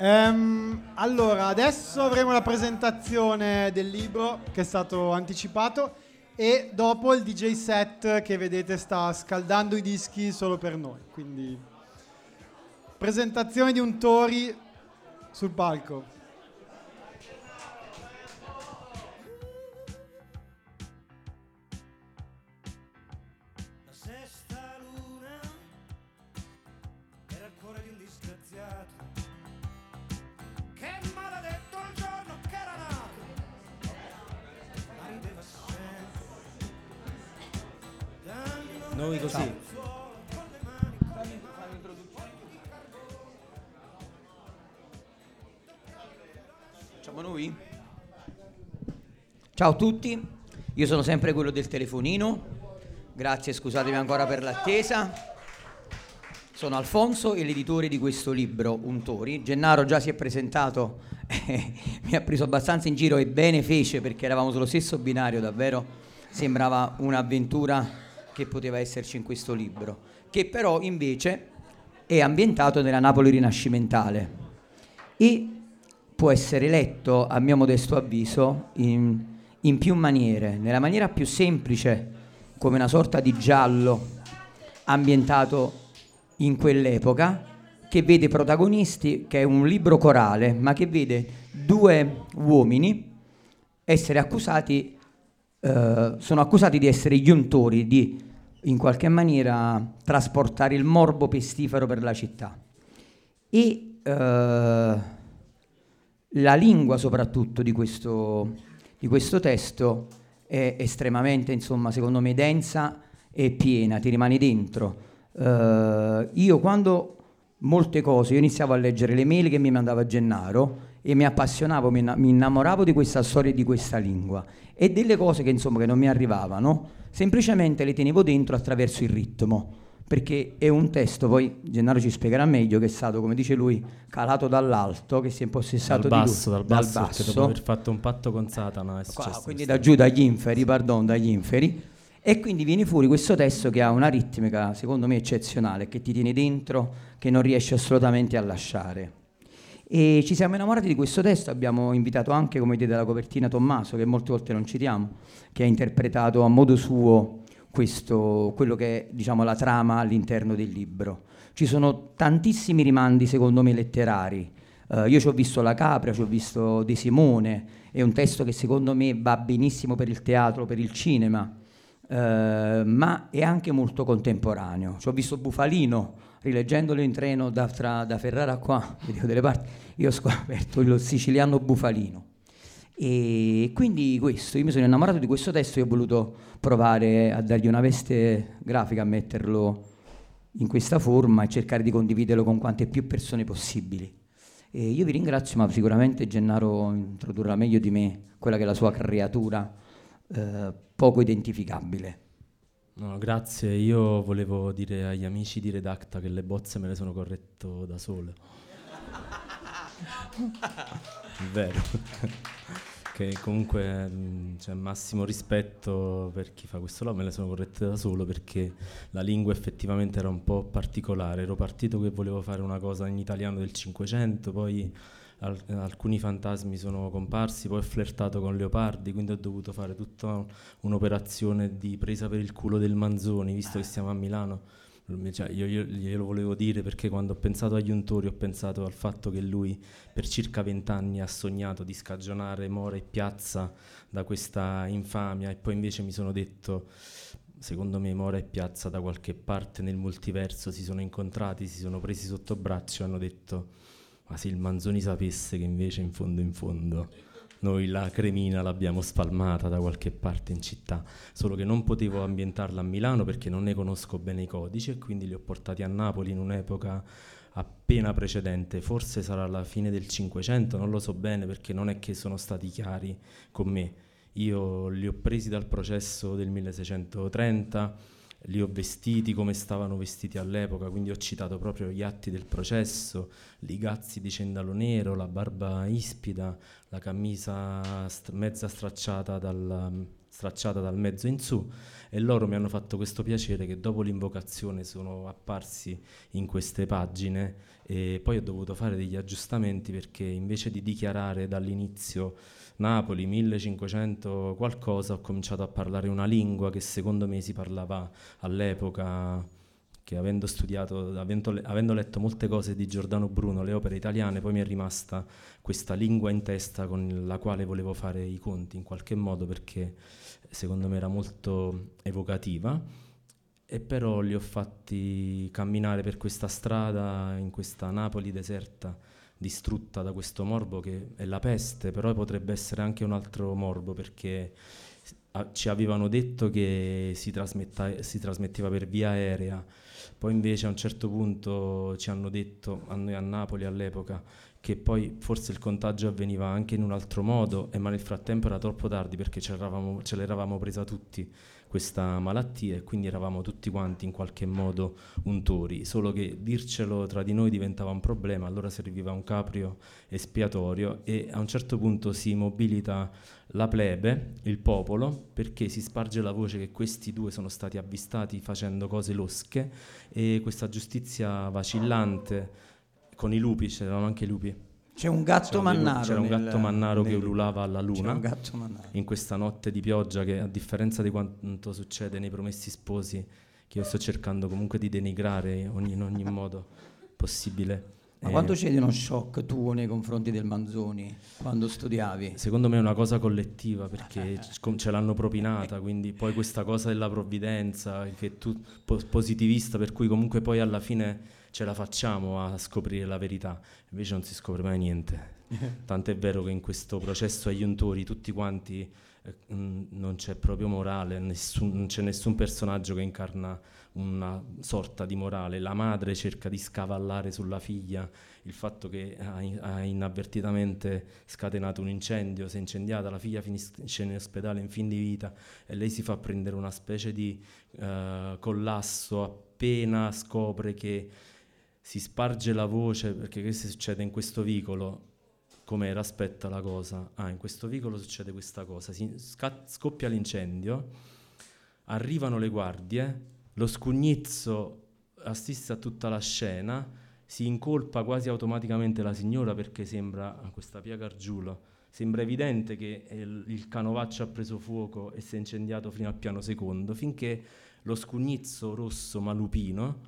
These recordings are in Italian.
Allora, adesso avremo la presentazione del libro che è stato anticipato e dopo il DJ set che vedete sta scaldando i dischi solo per noi. Quindi presentazione di Untori sul palco. Noi così. Facciamo noi? Ciao a tutti, io sono sempre quello del telefonino. Grazie, scusatemi ancora per l'attesa. Sono Alfonso e l'editore di questo libro, Untori. Gennaro già si è presentato, mi ha preso abbastanza in giro e bene fece perché eravamo sullo stesso binario, davvero sembrava un'avventura che poteva esserci in questo libro, che però invece è ambientato nella Napoli rinascimentale e può essere letto, a mio modesto avviso, in più maniere. Nella maniera più semplice, come una sorta di giallo ambientato in quell'epoca, che vede protagonisti, che è un libro corale, ma che vede due uomini essere accusati, sono accusati di essere gli untori, di in qualche maniera trasportare il morbo pestifero per la città. E la lingua soprattutto di questo testo è estremamente, insomma, secondo me densa e piena, ti rimani dentro. Io quando molte cose, io iniziavo a leggere le mail che mi mandava Gennaro e mi appassionavo, mi innamoravo di questa storia e di questa lingua e delle cose che insomma che non mi arrivavano, semplicemente le tenevo dentro attraverso il ritmo, perché è un testo, poi Gennaro ci spiegherà meglio, che è stato, come dice lui, calato dall'alto, che si è impossessato dal di lui, dal basso, perché dopo aver fatto un patto con Satana è successo quindi da giù, dagli inferi, dagli inferi, e quindi viene fuori questo testo che ha una ritmica secondo me eccezionale, che ti tiene dentro, che non riesci assolutamente a lasciare. E ci siamo innamorati di questo testo, abbiamo invitato anche, come vedete dalla copertina, Tommaso, che molte volte non citiamo, che ha interpretato a modo suo quello che è, diciamo, la trama all'interno del libro. Ci sono tantissimi rimandi, secondo me, letterari. Io ci ho visto La Capra, ci ho visto De Simone, è un testo che secondo me va benissimo per il teatro, per il cinema, ma è anche molto contemporaneo. Ci ho visto Bufalino, rileggendolo in treno da Ferrara qua, vedevo delle parti, io ho scoperto il siciliano Bufalino. E quindi io mi sono innamorato di questo testo e ho voluto provare a dargli una veste grafica, a metterlo in questa forma e cercare di condividerlo con quante più persone possibili. E io vi ringrazio, ma sicuramente Gennaro introdurrà meglio di me quella che è la sua creatura poco identificabile. No, grazie. Io volevo dire agli amici di Redacta che le bozze me le sono corretto da solo. È vero. Che comunque c'è massimo rispetto per chi fa questo lavoro, me le sono corrette da solo perché la lingua effettivamente era un po' particolare. Ero partito che volevo fare una cosa in italiano del Cinquecento, poi alcuni fantasmi sono comparsi, poi ho flirtato con Leopardi, quindi ho dovuto fare tutta un'operazione di presa per il culo del Manzoni, visto che siamo a Milano. Cioè, io glielo volevo dire perché quando ho pensato agli untori ho pensato al fatto che lui per circa 20 anni ha sognato di scagionare Mora e Piazza da questa infamia e poi invece mi sono detto, secondo me Mora e Piazza da qualche parte nel multiverso si sono incontrati, si sono presi sotto braccio e hanno detto ma se il Manzoni sapesse che invece in fondo noi la cremina l'abbiamo spalmata da qualche parte in città, solo che non potevo ambientarla a Milano perché non ne conosco bene i codici e quindi li ho portati a Napoli in un'epoca appena precedente, forse sarà la fine del Cinquecento, non lo so bene perché non è che sono stati chiari con me. Io li ho presi dal processo del 1630, li ho vestiti come stavano vestiti all'epoca, quindi ho citato proprio gli atti del processo, Ligazzi di cendalo nero, la barba ispida, la camicia mezza stracciata stracciata dal mezzo in su, e loro mi hanno fatto questo piacere che dopo l'invocazione sono apparsi in queste pagine, e poi ho dovuto fare degli aggiustamenti perché invece di dichiarare dall'inizio Napoli 1500 qualcosa, ho cominciato a parlare una lingua che secondo me si parlava all'epoca, che avendo studiato, avendo letto molte cose di Giordano Bruno, le opere italiane, poi mi è rimasta questa lingua in testa con la quale volevo fare i conti in qualche modo, perché secondo me era molto evocativa, e però li ho fatti camminare per questa strada, in questa Napoli deserta, distrutta da questo morbo che è la peste, però potrebbe essere anche un altro morbo, perché ci avevano detto che si trasmetteva per via aerea, poi invece a un certo punto ci hanno detto, a noi a Napoli all'epoca, che poi forse il contagio avveniva anche in un altro modo, ma nel frattempo era troppo tardi perché ce l'eravamo presa tutti questa malattia, e quindi eravamo tutti quanti in qualche modo untori, solo che dircelo tra di noi diventava un problema. Allora serviva un caprio espiatorio, e a un certo punto si mobilita la plebe, il popolo, perché si sparge la voce che questi due sono stati avvistati facendo cose losche, e questa giustizia vacillante con i lupi, c'erano anche i lupi. C'è un gatto mannaro. C'era un gatto mannaro che ululava alla luna. C'era un gatto mannaro. In questa notte di pioggia, che a differenza di quanto succede nei Promessi Sposi, che io sto cercando comunque di denigrare in ogni modo possibile. Ma quando c'è uno shock tu nei confronti del Manzoni, quando studiavi? Secondo me è una cosa collettiva, perché ce l'hanno propinata, quindi poi questa cosa della provvidenza, che tu positivista, per cui comunque poi alla fine ce la facciamo a scoprire la verità, invece non si scopre mai niente. Tant'è vero che in questo processo agli untori tutti quanti non c'è proprio morale, non c'è nessun personaggio che incarna una sorta di morale. La madre cerca di scavallare sulla figlia il fatto che ha inavvertitamente scatenato un incendio, si è incendiata, la figlia finisce in ospedale in fin di vita, e lei si fa prendere una specie di collasso appena scopre che si sparge la voce, perché che succede in questo vicolo? Come era? Aspetta la cosa. In questo vicolo succede questa cosa, scoppia l'incendio, arrivano le guardie, lo scugnizzo assiste a tutta la scena, si incolpa quasi automaticamente la signora, perché sembra, questa Pia Gargiulo, sembra evidente che il canovaccio ha preso fuoco e si è incendiato fino al piano secondo, finché lo scugnizzo rosso malupino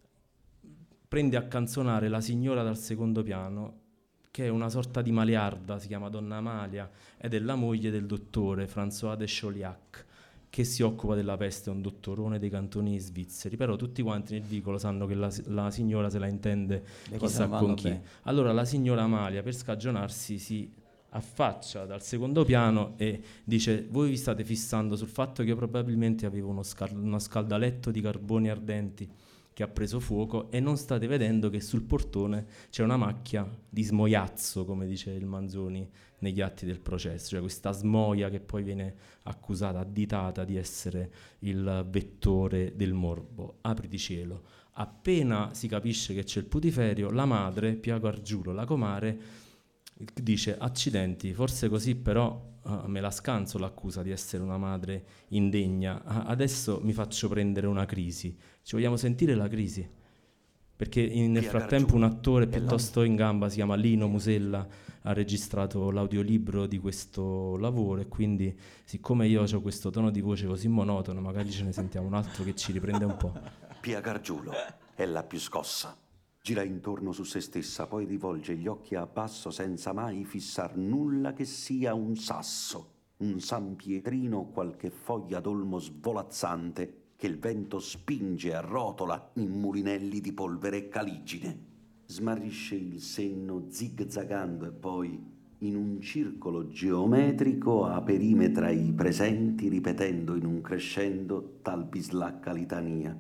prende a canzonare la signora dal secondo piano, che è una sorta di maliarda, si chiama Donna Amalia, ed è la moglie del dottore François de Chauliac, che si occupa della peste, è un dottorone dei cantoni svizzeri, però tutti quanti nel vicolo sanno che la signora se la intende chissà con chi. Allora la signora Amalia, per scagionarsi, si affaccia dal secondo piano e dice: voi vi state fissando sul fatto che io probabilmente avevo uno scaldaletto di carboni ardenti che ha preso fuoco, e non state vedendo che sul portone c'è una macchia di smoiazzo, come dice il Manzoni negli atti del processo, cioè questa smoia che poi viene accusata, additata di essere il vettore del morbo. Apriti cielo. Appena si capisce che c'è il putiferio, la madre, Pia Gargiulo, la comare, dice: accidenti, forse così però me la scanso l'accusa di essere una madre indegna, adesso mi faccio prendere una crisi. Ci vogliamo sentire la crisi? Perché nel frattempo un attore piuttosto in gamba, si chiama Lino Musella, ha registrato l'audiolibro di questo lavoro, e quindi siccome io ho questo tono di voce così monotono, magari ce ne sentiamo un altro che ci riprende un po'. Pia Gargiulo è la più scossa. Gira intorno su se stessa, poi rivolge gli occhi a basso senza mai fissar nulla che sia un sasso, un San Pietrino o qualche foglia d'olmo svolazzante che il vento spinge a rotola in mulinelli di polvere caligine. Smarrisce il senno zigzagando e poi, in un circolo geometrico, a perimetra i presenti, ripetendo in un crescendo tal bislacca litania.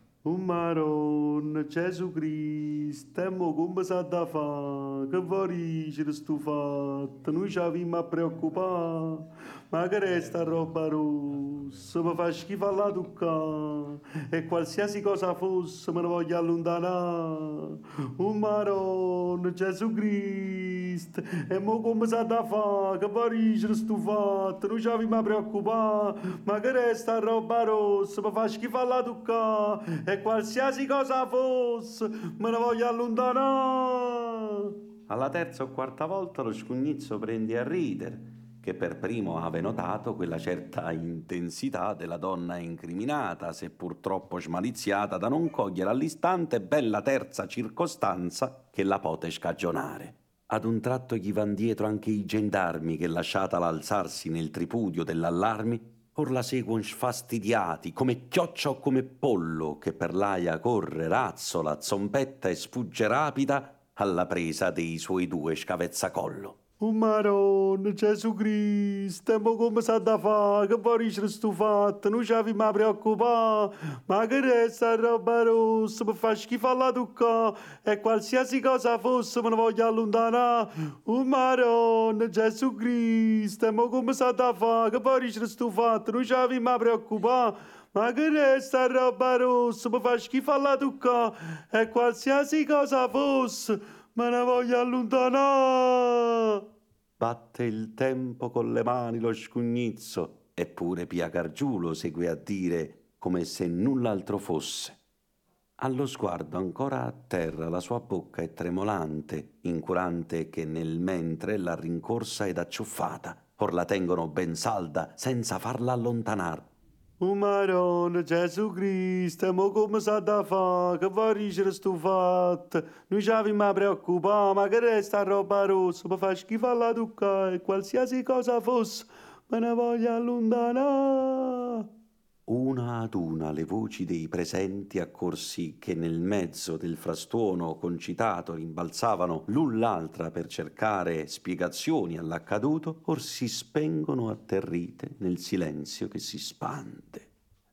Maron, Gesù Cristo, e mo come sa da fa, che vorrei stu fatto, noi ci avevamo a preoccupare, ma che resta roba rossa, mi fa schifo alla tucca, e qualsiasi cosa fosse me ne voglio allontanare. Maron, Gesù Cristo. Cristo, e mo come sa da fa, che guarisce sto fatto, non ci avevo mai preoccupato, ma che resta roba rossa, mi fa schifo alla tucca, e qualsiasi cosa fosse, me ne voglio allontanare. Alla terza o quarta volta lo scugnizzo prende a ridere, che per primo ave notato quella certa intensità della donna incriminata, seppur troppo smaliziata da non cogliere all'istante bella terza circostanza che la pote scagionare. Ad un tratto gli van dietro anche i gendarmi che, lasciatala alzarsi nel tripudio dell'allarmi, or la seguon sfastidiati, come chioccia o come pollo che per l'aia corre, razzola, zompetta e sfugge rapida alla presa dei suoi due scavezzacollo. Oh Maronna, Gesù Cristo, ma come sa da fa, che guarisce sto fatto, non ci avevo mai preoccupato, ma che resta roba rossa, mi fa schifo alla tucca, e qualsiasi cosa fosse me ne voglio allontanare. Oh Maronna, Gesù Cristo, ma come sa da fa, che guarisce sto fatto, non ci avevo mai preoccupato, ma che resta roba rossa, mi fa schifo alla tucca, e qualsiasi cosa fosse me ne voglio allontanare. Batte il tempo con le mani lo scugnizzo, eppure Pia Gargiulo segue a dire come se null'altro fosse. Allo sguardo ancora a terra la sua bocca è tremolante, incurante che nel mentre la rincorsa ed acciuffata, or la tengono ben salda senza farla allontanar. Oh Maronna, Gesù Cristo, ma come sa da fa, che guarisce sto fatto, non ci avevo mai preoccupato, ma che resta roba rossa, mi fa schifo alla tucca, e qualsiasi cosa fosse, me ne voglio allontanare. Una ad una le voci dei presenti accorsi che nel mezzo del frastuono concitato rimbalzavano l'un l'altra per cercare spiegazioni all'accaduto, or si spengono atterrite nel silenzio che si spande.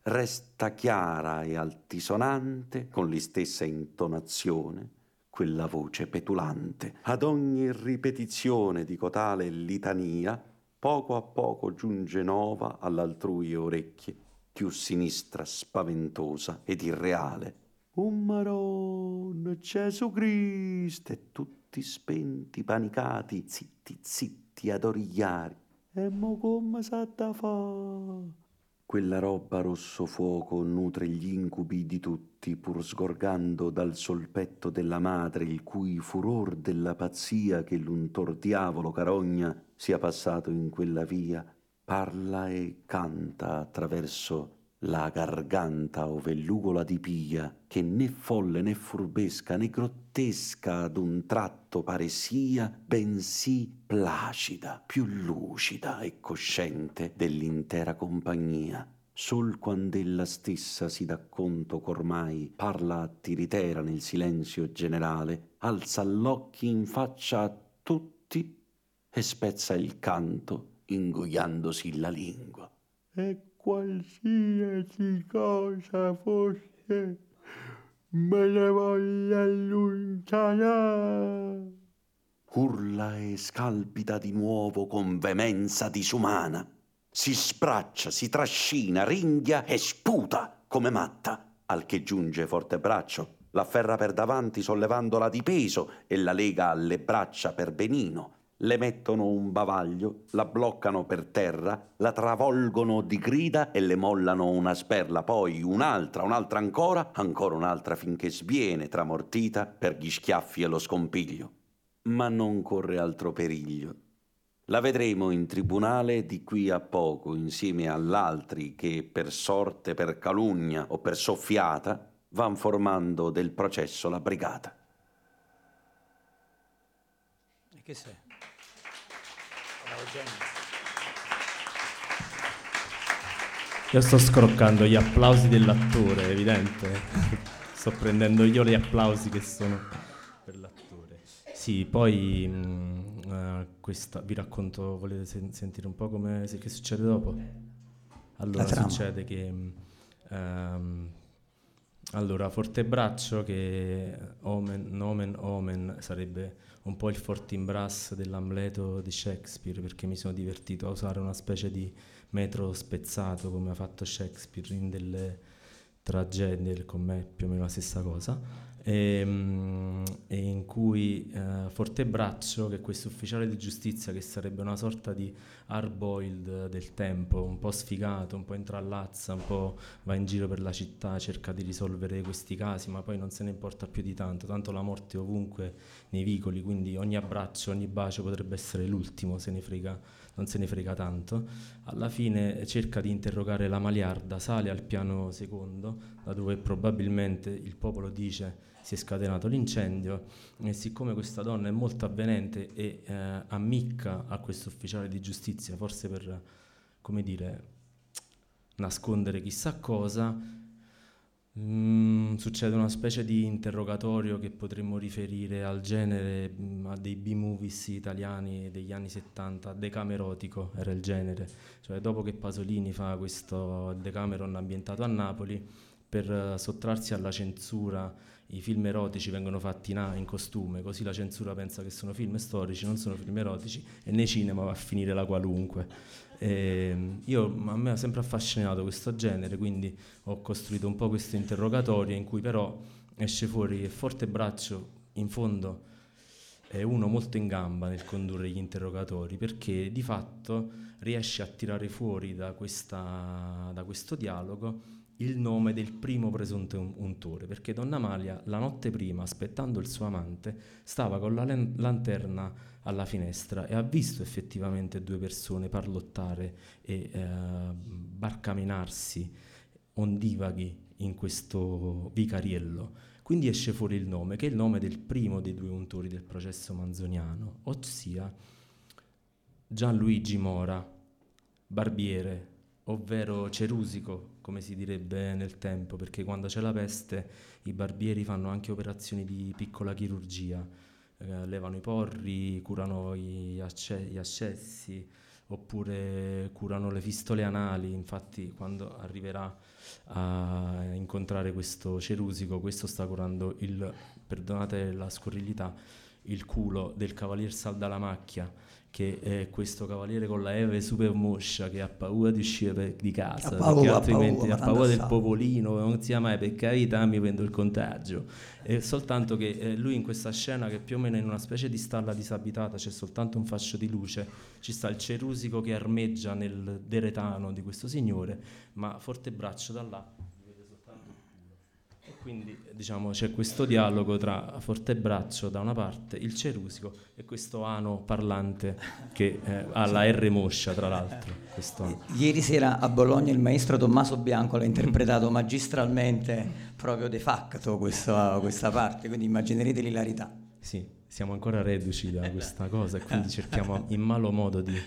Resta chiara e altisonante, con l'istessa intonazione, quella voce petulante. Ad ogni ripetizione di cotale litania, poco a poco giunge nova all'altrui orecchie, più sinistra, spaventosa ed irreale. Oh Maronna, Gesù Cristo, e tutti spenti, panicati, zitti, zitti, ad origliari. E mo come sa da fa? Quella roba rosso fuoco nutre gli incubi di tutti, pur sgorgando dal solpetto della madre, il cui furor della pazzia che l'untor diavolo carogna sia passato in quella via, parla e canta attraverso la garganta ove l'ugola di pia, che né folle né furbesca né grottesca ad un tratto pare sia, bensì placida, più lucida e cosciente dell'intera compagnia. Sol quand'ella stessa si dà conto ch'ormai parla a tiritera nel silenzio generale, alza l'occhi in faccia a tutti e spezza il canto ingoiandosi la lingua. E qualsiasi cosa fosse, me ne voglio allontanare. Urla e scalpita di nuovo con veemenza disumana. Si sbraccia, si trascina, ringhia e sputa come matta, al che giunge forte braccio, l'afferra per davanti sollevandola di peso e la lega alle braccia per benino. Le mettono un bavaglio, la bloccano per terra, la travolgono di grida e le mollano una sperla, poi un'altra ancora un'altra finché sviene tramortita per gli schiaffi e lo scompiglio. Ma non corre altro periglio. La vedremo in tribunale di qui a poco insieme all'altri che per sorte, per calunnia o per soffiata van formando del processo la brigata. E che sei? Io sto scroccando gli applausi dell'attore, è evidente. Sto prendendo io gli applausi che sono per l'attore. Sì, poi questa vi racconto, volete sentire un po' che succede dopo? Allora succede che allora Fortebraccio, che omen sarebbe un po' il Fortinbras dell'Amleto di Shakespeare, perché mi sono divertito a usare una specie di metro spezzato come ha fatto Shakespeare in delle tragedie, con me più o meno la stessa cosa. e in cui Fortebraccio, che è questo ufficiale di giustizia che sarebbe una sorta di hard-boiled del tempo, un po' sfigato, un po' intrallazza, un po' va in giro per la città, cerca di risolvere questi casi, ma poi non se ne importa più di tanto, tanto la morte è ovunque nei vicoli, quindi ogni abbraccio, ogni bacio potrebbe essere l'ultimo, non se ne frega tanto. Alla fine cerca di interrogare la Maliarda, sale al piano secondo, da dove probabilmente il popolo dice si è scatenato l'incendio, e siccome questa donna è molto avvenente e ammicca a questo ufficiale di giustizia, forse per, come dire, nascondere chissà cosa, succede una specie di interrogatorio che potremmo riferire al genere, a dei B-movies italiani degli anni 70, decamerotico era il genere, cioè dopo che Pasolini fa questo Decameron ambientato a Napoli, per sottrarsi alla censura i film erotici vengono fatti in costume, così la censura pensa che sono film storici, non sono film erotici, e nei cinema va a finire la qualunque. A me ha sempre affascinato questo genere, quindi ho costruito un po' questo interrogatorio in cui però esce fuori che Fortebraccio in fondo è uno molto in gamba nel condurre gli interrogatori, perché di fatto riesce a tirare fuori da questo dialogo il nome del primo presunto untore, perché Donna Amalia la notte prima, aspettando il suo amante, stava con la lanterna alla finestra e ha visto effettivamente due persone parlottare e barcamenarsi ondivaghi in questo vicariello. Quindi esce fuori il nome, che è il nome del primo dei due untori del processo manzoniano, ossia Gianluigi Mora, barbiere, ovvero cerusico, come si direbbe nel tempo, perché quando c'è la peste i barbieri fanno anche operazioni di piccola chirurgia, levano i porri, curano gli accessi, oppure curano le fistole anali. Infatti quando arriverà a incontrare questo cerusico, questo sta curando perdonate la scurrilità, il culo del cavalier Saldalamacchia, che è questo cavaliere con la Eve super moscia che ha paura di uscire di casa, perché altrimenti ha paura del popolino, non sia mai, per carità mi prendo il contagio. E soltanto che lui in questa scena, che più o meno in una specie di stalla disabitata, c'è soltanto un fascio di luce, ci sta il cerusico che armeggia nel deretano di questo signore, ma Fortebraccio da là vede soltanto il culo. E quindi diciamo c'è questo dialogo tra Fortebraccio da una parte, il cerusico, e questo ano parlante che ha la R moscia, tra l'altro. Ieri sera a Bologna il maestro Tommaso Bianco l'ha interpretato magistralmente, proprio de facto questa parte, quindi immaginerete l'ilarità. Sì, siamo ancora reduci da questa cosa e quindi cerchiamo in malo modo di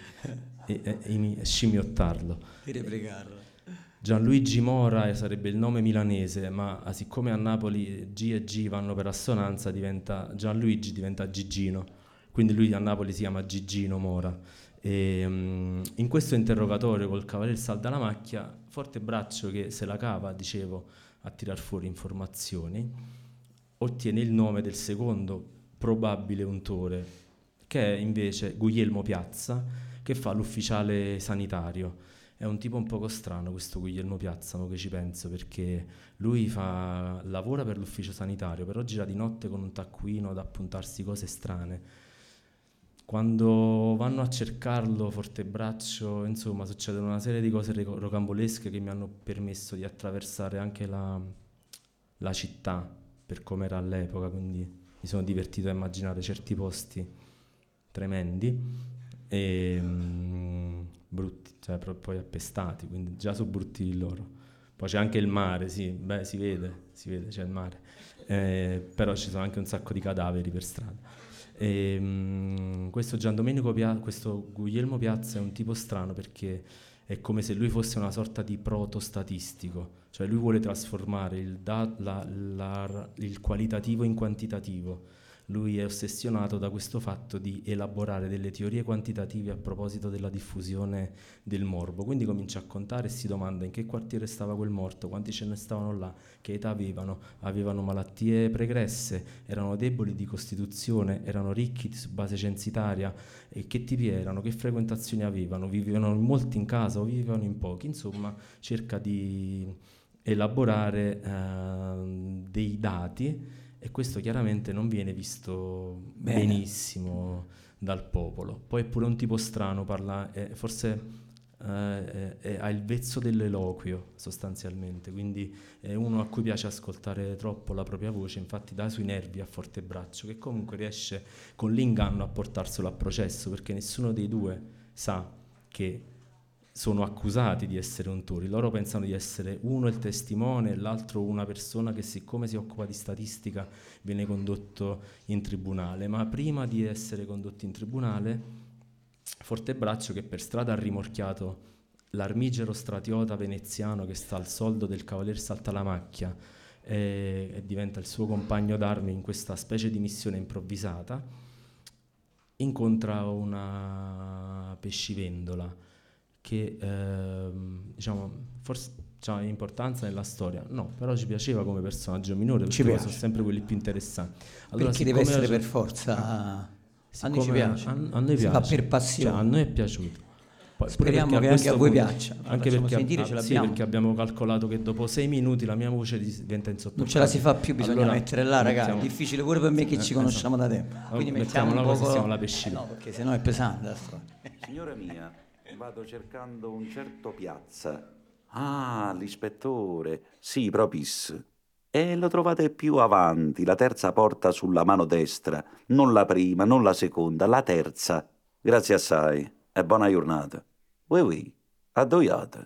scimmiottarlo. Di replicarlo. Gianluigi Mora sarebbe il nome milanese, ma siccome a Napoli G e G vanno per assonanza, Gianluigi diventa Gigino, quindi lui a Napoli si chiama Gigino Mora. E, in questo interrogatorio col cavaliere Saldalamacchia, Fortebraccio, che se la cava, dicevo, a tirar fuori informazioni, ottiene il nome del secondo probabile untore, che è invece Guglielmo Piazza, che fa l'ufficiale sanitario. È un tipo un poco strano questo Guglielmo Piazza, che ci penso, perché lui lavora per l'ufficio sanitario, però gira di notte con un taccuino ad appuntarsi cose strane. Quando vanno a cercarlo, Fortebraccio, insomma, succedono una serie di cose rocambolesche che mi hanno permesso di attraversare anche la città per come era all'epoca, quindi mi sono divertito a immaginare certi posti tremendi e brutti, cioè poi appestati, quindi già sono brutti loro. Poi c'è anche il mare, sì, si vede, c'è il mare, però ci sono anche un sacco di cadaveri per strada. Questo questo Guglielmo Piazza è un tipo strano, perché è come se lui fosse una sorta di proto-statistico, cioè lui vuole trasformare il qualitativo in quantitativo. Lui è ossessionato da questo fatto di elaborare delle teorie quantitative a proposito della diffusione del morbo. Quindi comincia a contare e si domanda in che quartiere stava quel morto, quanti ce ne stavano là, che età avevano malattie pregresse, erano deboli di costituzione, erano ricchi su base censitaria, e che tipi erano, che frequentazioni avevano, vivevano molti in casa o vivevano in pochi. Insomma, cerca di elaborare dei dati e questo chiaramente non viene visto benissimo dal popolo. Poi è pure un tipo strano, parla, forse ha il vezzo dell'eloquio sostanzialmente, quindi è uno a cui piace ascoltare troppo la propria voce, infatti dà sui nervi a Fortebraccio, che comunque riesce con l'inganno a portarselo a processo, perché nessuno dei due sa che sono accusati di essere untori. Loro pensano di essere uno il testimone e l'altro una persona che, siccome si occupa di statistica, viene condotto in tribunale. Ma prima di essere condotti in tribunale, Fortebraccio, che per strada ha rimorchiato l'armigero stratiota veneziano che sta al soldo del cavalier Saltalamacchia e diventa il suo compagno d'armi in questa specie di missione improvvisata, incontra una pescivendola che diciamo forse ha importanza nella storia, no, però ci piaceva come personaggio minore, perché sono sempre quelli più interessanti. Allora, perché deve essere per forza, a noi ci piace, a noi piace, fa per passione, cioè, a noi è piaciuto. Poi, speriamo che anche a voi piaccia. Anche perché, sì, perché abbiamo calcolato che dopo 6 minuti la mia voce diventa insopportabile. Non ce la si fa più, bisogna allora, mettere là, ragazzi. È difficile pure per me che ci conosciamo da tempo. Quindi mettiamo un poco la pescina. No, perché sennò è pesante la storia. Signora mia, vado cercando un certo Piazza. Ah, l'ispettore. Sì, propis. E lo trovate più avanti, la terza porta sulla mano destra. Non la prima, non la seconda, la terza. Grazie assai e buona giornata. Oui, addoiate.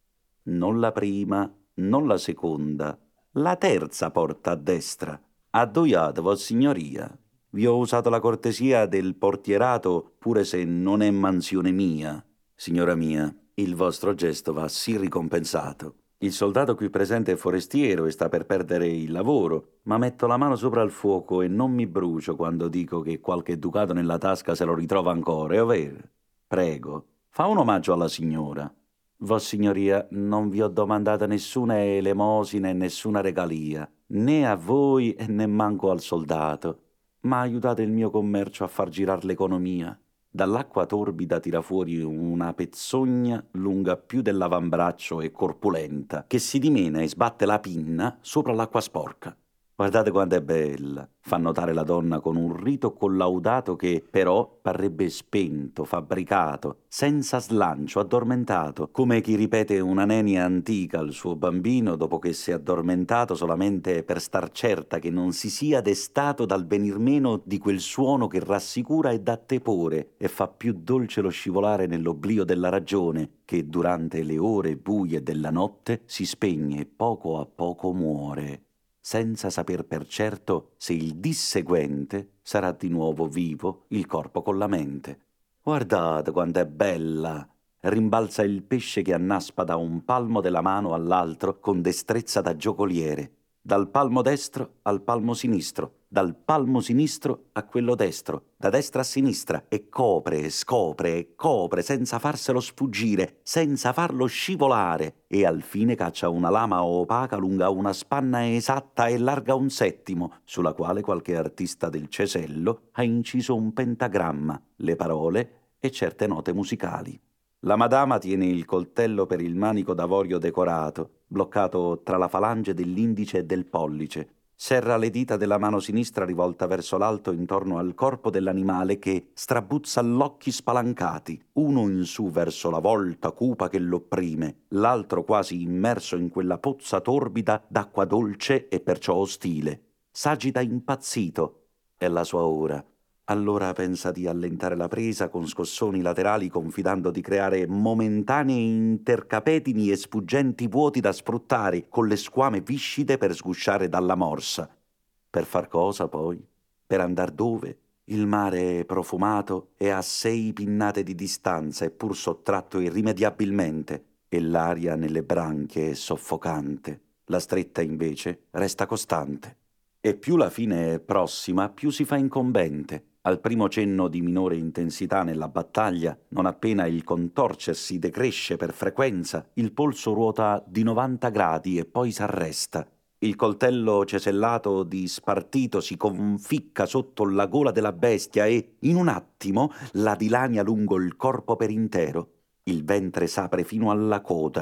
Non la prima, non la seconda, la terza porta a destra. Addoiate, vossignoria. Vi ho usato la cortesia del portierato, pure se non è mansione mia. Signora mia, il vostro gesto va sì ricompensato. Il soldato qui presente è forestiero e sta per perdere il lavoro, ma metto la mano sopra il fuoco e non mi brucio quando dico che qualche ducato nella tasca se lo ritrova ancora, è ovvero? Prego, fa un omaggio alla signora. Vossignoria, non vi ho domandata nessuna elemosina e nessuna regalia, né a voi né manco al soldato, ma aiutate il mio commercio a far girare l'economia. Dall'acqua torbida tira fuori una pezzogna lunga più dell'avambraccio e corpulenta, che si dimena e sbatte la pinna sopra l'acqua sporca. Guardate quanto è bella, fa notare la donna con un rito collaudato che però parrebbe spento, fabbricato, senza slancio, addormentato, come chi ripete una nenia antica al suo bambino dopo che si è addormentato solamente per star certa che non si sia destato dal venir meno di quel suono che rassicura e dà tepore e fa più dolce lo scivolare nell'oblio della ragione, che durante le ore buie della notte si spegne e poco a poco muore, senza saper per certo se il disseguente sarà di nuovo vivo il corpo con la mente. Guardate quanto è bella! Rimbalza il pesce che annaspa da un palmo della mano all'altro con destrezza da giocoliere, dal palmo destro al palmo sinistro, dal palmo sinistro a quello destro, da destra a sinistra, e copre, scopre e copre senza farselo sfuggire, senza farlo scivolare, e al fine caccia una lama opaca lunga una spanna esatta e larga un settimo, sulla quale qualche artista del cesello ha inciso un pentagramma, le parole e certe note musicali. La madama tiene il coltello per il manico d'avorio decorato, bloccato tra la falange dell'indice e del pollice. Serra le dita della mano sinistra rivolta verso l'alto intorno al corpo dell'animale che strabuzza l'occhi spalancati, uno in su verso la volta cupa che l'opprime, l'altro quasi immerso in quella pozza torbida d'acqua dolce e perciò ostile. S'agita impazzito. È la sua ora. Allora pensa di allentare la presa con scossoni laterali, confidando di creare momentanei intercapetini e sfuggenti vuoti da sfruttare con le squame viscide per sgusciare dalla morsa. Per far cosa, poi? Per andar dove? Il mare è profumato e a 6 pinnate di distanza, eppur sottratto irrimediabilmente, e l'aria nelle branchie è soffocante. La stretta, invece, resta costante. E più la fine è prossima, più si fa incombente. Al primo cenno di minore intensità nella battaglia, non appena il contorcersi decresce per frequenza, il polso ruota di 90 gradi e poi s'arresta. Il coltello cesellato di spartito si conficca sotto la gola della bestia e, in un attimo, la dilania lungo il corpo per intero. Il ventre s'apre fino alla coda.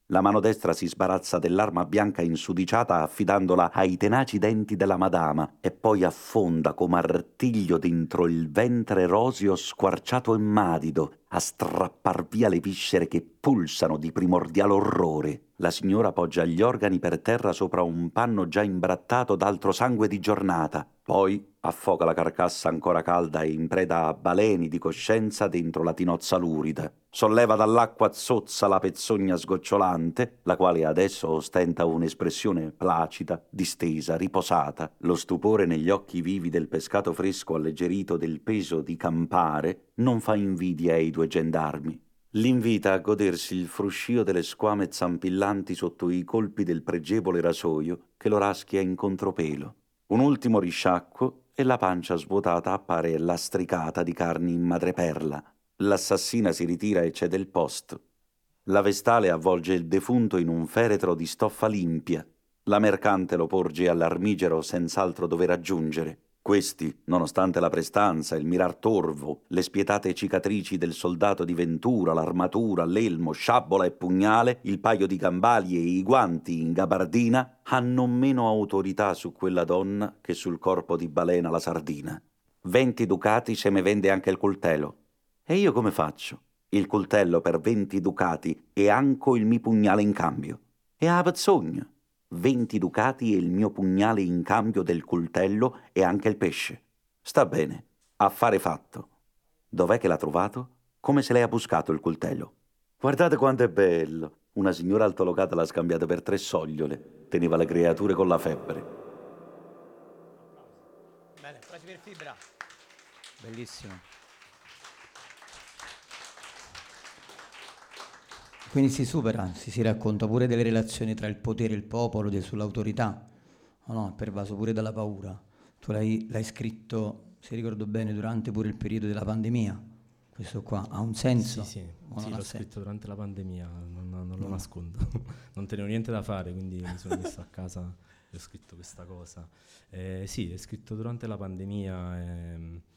La mano destra si sbarazza dell'arma bianca insudiciata affidandola ai tenaci denti della madama e poi affonda come artiglio dentro il ventre roseo squarciato e madido a strappar via le viscere che pulsano di primordiale orrore. La signora poggia gli organi per terra sopra un panno già imbrattato d'altro sangue di giornata. Poi affoga la carcassa ancora calda e in preda a baleni di coscienza dentro la tinozza lurida. Solleva dall'acqua zozza la pezzogna sgocciolante, la quale adesso ostenta un'espressione placida, distesa, riposata. Lo stupore negli occhi vivi del pescato fresco alleggerito del peso di campare non fa invidia ai 2 gendarmi. L'invita a godersi il fruscio delle squame zampillanti sotto i colpi del pregevole rasoio che lo raschia in contropelo. Un ultimo risciacquo e la pancia svuotata appare lastricata di carni in madreperla. L'assassina si ritira e cede il posto. La vestale avvolge il defunto in un feretro di stoffa limpia. La mercante lo porge all'armigero senz'altro dover aggiungere. Questi, nonostante la prestanza, il mirar torvo, le spietate cicatrici del soldato di Ventura, l'armatura, l'elmo, sciabola e pugnale, il paio di gambali e i guanti in gabardina, hanno meno autorità su quella donna che sul corpo di Balena la sardina. 20 ducati se me vende anche il coltello. E io come faccio? Il coltello per 20 ducati e anco il mio pugnale in cambio. E a pezzogna. 20 ducati e il mio pugnale in cambio del coltello e anche il pesce. Sta bene, affare fatto. Dov'è che l'ha trovato? Come se lei ha buscato il coltello? Guardate quanto è bello. Una signora altolocata l'ha scambiato per 3 sogliole. Teneva le creature con la febbre. Bene, frasi per fibra. Bellissimo. Quindi si supera, si racconta pure delle relazioni tra il potere e il popolo, sull'autorità, no? È pervaso pure dalla paura. Tu l'hai scritto, se ricordo bene, durante pure il periodo della pandemia. Questo qua ha un senso? Sì, l'ho scritto durante la pandemia, non lo nascondo. Non tenevo niente da fare, quindi mi sono messo a casa e ho scritto questa cosa. Sì, è scritto durante la pandemia.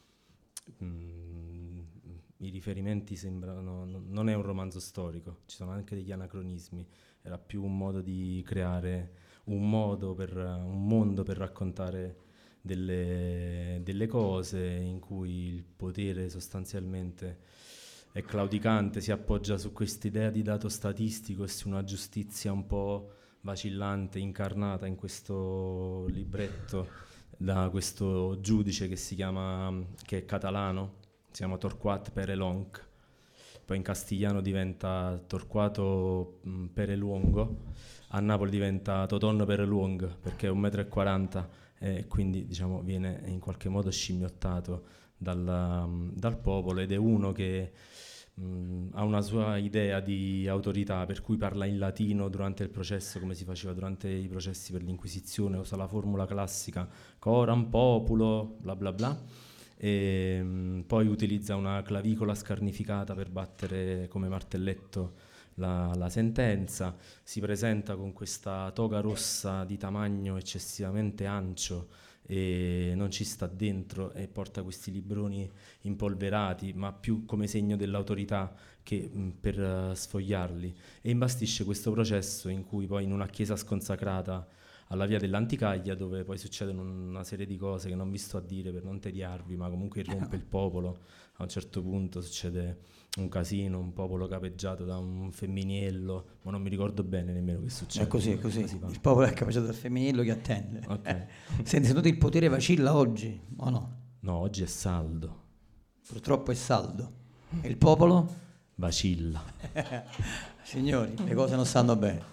I riferimenti sembrano, non è un romanzo storico, ci sono anche degli anacronismi, era più un modo di creare un mondo per raccontare delle cose in cui il potere sostanzialmente è claudicante, si appoggia su quest'idea di dato statistico e su una giustizia un po' vacillante, incarnata in questo libretto da questo giudice che è catalano, si chiama Torquat Perelonc, poi in castigliano diventa Torquato Pereluongo, a Napoli diventa Totonno Pereluong perché è 1,40 m e quindi diciamo viene in qualche modo scimmiottato dal popolo ed è uno che ha una sua idea di autorità, per cui parla in latino durante il processo come si faceva durante i processi per l'Inquisizione, usa la formula classica coram populo bla bla bla. E poi utilizza una clavicola scarnificata per battere come martelletto la sentenza, si presenta con questa toga rossa di tamaño eccessivamente ancio e non ci sta dentro e porta questi libroni impolverati ma più come segno dell'autorità che per sfogliarli e imbastisce questo processo in cui poi in una chiesa sconsacrata alla via dell'Anticaglia, dove poi succedono una serie di cose che non vi sto a dire per non tediarvi, ma comunque irrompe il popolo. A un certo punto succede un casino, un popolo capeggiato da un femminiello, ma non mi ricordo bene nemmeno che succede. È così. Il popolo è capeggiato dal femminillo che attende. Okay. Senti, secondo te il potere vacilla oggi o no? No, oggi è saldo. Purtroppo è saldo. E il popolo? Vacilla. Signori, le cose non stanno bene.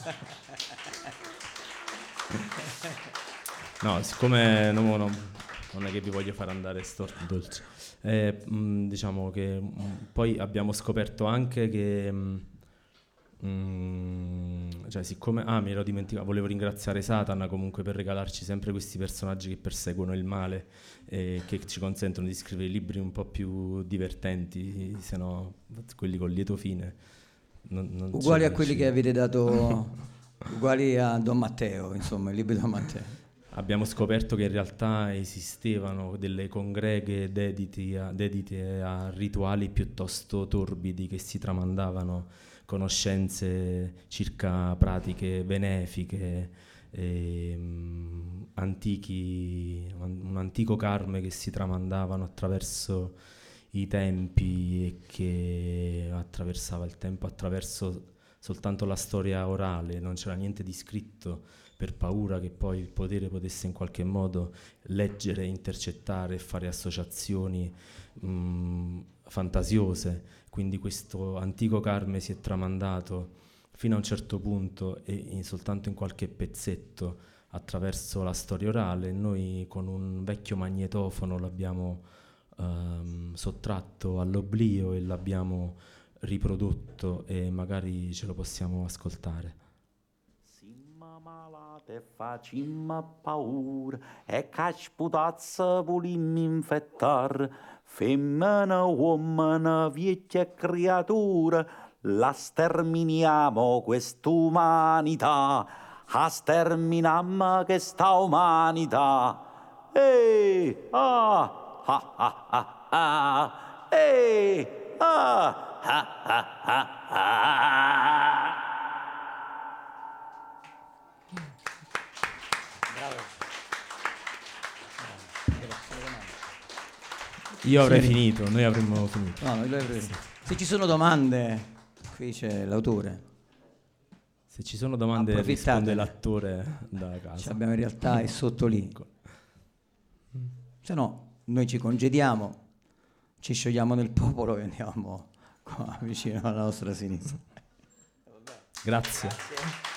No, siccome non è che vi voglio far andare storti dolci, diciamo che poi abbiamo scoperto anche che cioè siccome mi ero dimenticato, volevo ringraziare Satan comunque per regalarci sempre questi personaggi che perseguono il male e che ci consentono di scrivere libri un po' più divertenti, se no quelli con lieto fine non uguali a quelli che avete dato uguali a Don Matteo, insomma, il libro di Don Matteo. Abbiamo scoperto che in realtà esistevano delle congreghe dedite a rituali piuttosto torbidi che si tramandavano conoscenze circa pratiche benefiche, un antico karma che si tramandavano attraverso i tempi e che attraversava il tempo attraverso soltanto la storia orale, non c'era niente di scritto per paura che poi il potere potesse in qualche modo leggere, intercettare e fare associazioni fantasiose. Quindi questo antico karma si è tramandato fino a un certo punto e soltanto in qualche pezzetto attraverso la storia orale. Noi con un vecchio magnetofono l'abbiamo sottratto all'oblio e l'abbiamo riprodotto e magari ce lo possiamo ascoltare. Simma malate facimma paura e casputazza volimmo infettar, femmina, uomo, vecchia creatura, la sterminiamo quest'umanità, a sterminamma questa umanità. Ehi, ah! Ha ha ha ha, ehi, ah, ha ha ha ha. Io avrei finito, noi avremmo finito. No, se ci sono domande, qui c'è l'autore. Se ci sono domande risponde l'attore da casa. Abbiamo in realtà è sotto lì. Se no, noi ci congediamo, ci sciogliamo nel popolo e andiamo qua vicino alla nostra sinistra. Grazie.